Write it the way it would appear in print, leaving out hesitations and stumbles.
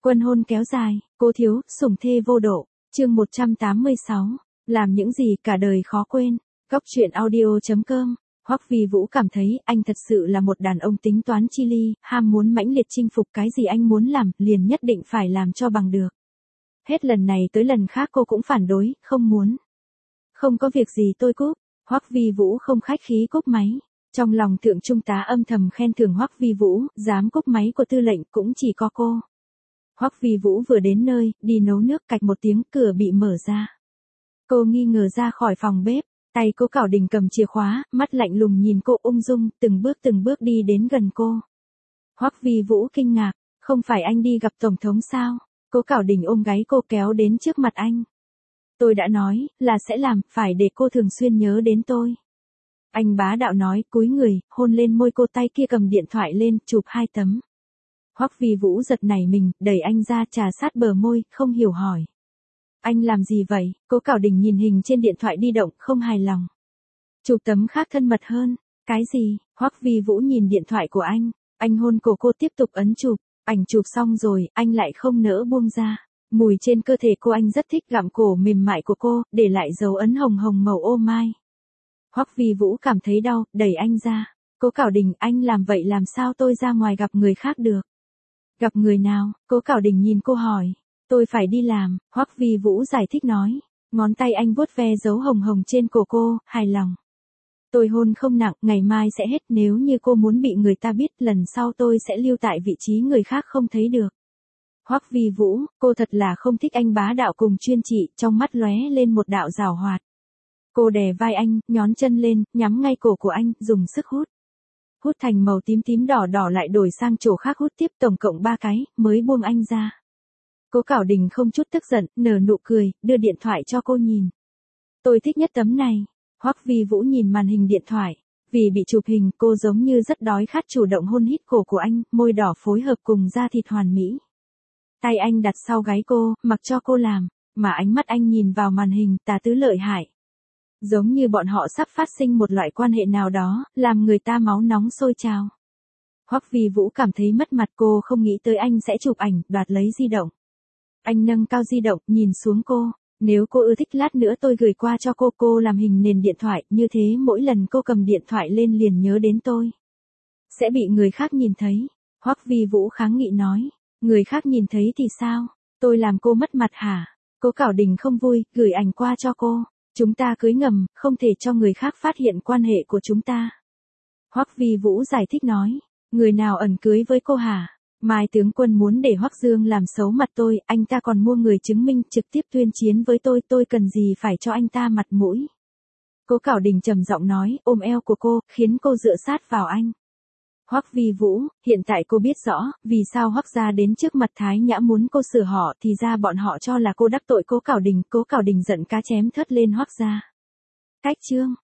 Quân hôn kéo dài, cô thiếu, sủng thê vô độ, chương 186, làm những gì cả đời khó quên. Góc truyện audio.com. Hoắc Vi Vũ cảm thấy anh thật sự là một đàn ông tính toán chi ly, ham muốn mãnh liệt chinh phục cái gì anh muốn làm, liền nhất định phải làm cho bằng được. Hết lần này tới lần khác cô cũng phản đối, không muốn. Không có việc gì tôi cúp. Hoắc Vi Vũ không khách khí cúp máy. Trong lòng thượng trung tá âm thầm khen thưởng Hoắc Vi Vũ, dám cúp máy của tư lệnh cũng chỉ có cô. Hoắc Vi Vũ vừa đến nơi, đi nấu nước, cạch một tiếng cửa bị mở ra. Cô nghi ngờ ra khỏi phòng bếp, tay Cố Cảo Đình cầm chìa khóa, mắt lạnh lùng nhìn cô ung dung, từng bước đi đến gần cô. Hoắc Vi Vũ kinh ngạc, không phải anh đi gặp Tổng thống sao? Cố Cảo Đình ôm gáy cô kéo đến trước mặt anh. Tôi đã nói, là sẽ làm, phải để cô thường xuyên nhớ đến tôi. Anh bá đạo nói, cúi người, hôn lên môi cô, tay kia cầm điện thoại lên, chụp 2 tấm. Hoắc Vi Vũ giật nảy mình, đẩy anh ra trà sát bờ môi, không hiểu hỏi. Anh làm gì vậy? Cố Cảo Đình nhìn hình trên điện thoại di động, không hài lòng. Chụp tấm khác thân mật hơn. Cái gì? Hoắc Vi Vũ nhìn điện thoại của anh hôn cổ cô tiếp tục ấn chụp. Ảnh chụp xong rồi, anh lại không nỡ buông ra. Mùi trên cơ thể cô anh rất thích, gặm cổ mềm mại của cô, để lại dấu ấn hồng hồng màu ô mai. Hoắc Vi Vũ cảm thấy đau, đẩy anh ra. Cố Cảo Đình, anh làm vậy làm sao tôi ra ngoài gặp người khác được? Gặp người nào? Cố Cảo Đình nhìn cô hỏi. Tôi phải đi làm, Hoắc Vi Vũ giải thích nói. Ngón tay anh vuốt ve dấu hồng hồng trên cổ cô, hài lòng. Tôi hôn không nặng, ngày mai sẽ hết, nếu như cô muốn bị người ta biết, lần sau tôi sẽ lưu tại vị trí người khác không thấy được. Hoắc Vi Vũ, cô thật là không thích anh bá đạo cùng chuyên trị, trong mắt lóe lên một đạo giảo hoạt. Cô đè vai anh, nhón chân lên, nhắm ngay cổ của anh, dùng sức hút. Hút thành màu tím tím đỏ đỏ lại đổi sang chỗ khác hút tiếp, tổng cộng 3 cái, mới buông anh ra. Cố Cảo Đình không chút tức giận, nở nụ cười, đưa điện thoại cho cô nhìn. Tôi thích nhất tấm này. Hoắc Vi Vũ nhìn màn hình điện thoại. Vì bị chụp hình, cô giống như rất đói khát, chủ động hôn hít cổ của anh, môi đỏ phối hợp cùng da thịt hoàn mỹ. Tay anh đặt sau gáy cô, mặc cho cô làm, mà ánh mắt anh nhìn vào màn hình, tà tứ lợi hại. Giống như bọn họ sắp phát sinh một loại quan hệ nào đó, làm người ta máu nóng sôi trào. Hoắc Vi Vũ cảm thấy mất mặt, cô không nghĩ tới anh sẽ chụp ảnh, đoạt lấy di động. Anh nâng cao di động, nhìn xuống cô. Nếu cô ưa thích lát nữa tôi gửi qua cho cô làm hình nền điện thoại, như thế mỗi lần cô cầm điện thoại lên liền nhớ đến tôi. Sẽ bị người khác nhìn thấy. Hoắc Vi Vũ kháng nghị nói. Người khác nhìn thấy thì sao? Tôi làm cô mất mặt hả? Cố Cảo Đình không vui, gửi ảnh qua cho cô. Chúng ta cưới ngầm, không thể cho người khác phát hiện quan hệ của chúng ta. Hoắc Vi Vũ giải thích nói. Người nào ẩn cưới với cô hả? Mai tướng quân muốn để Hoắc Dương làm xấu mặt tôi, anh ta còn mua người chứng minh trực tiếp tuyên chiến với tôi cần gì phải cho anh ta mặt mũi. Cố Cảo Đình trầm giọng nói, ôm eo của cô, khiến cô dựa sát vào anh. Hoắc Vi Vũ, hiện tại cô biết rõ, vì sao Hoắc gia đến trước mặt Thái Nhã muốn cô sửa họ, thì ra bọn họ cho là cô đắc tội Cố Cảo Đình giận cá chém thớt lên Hoắc gia. Cách chương.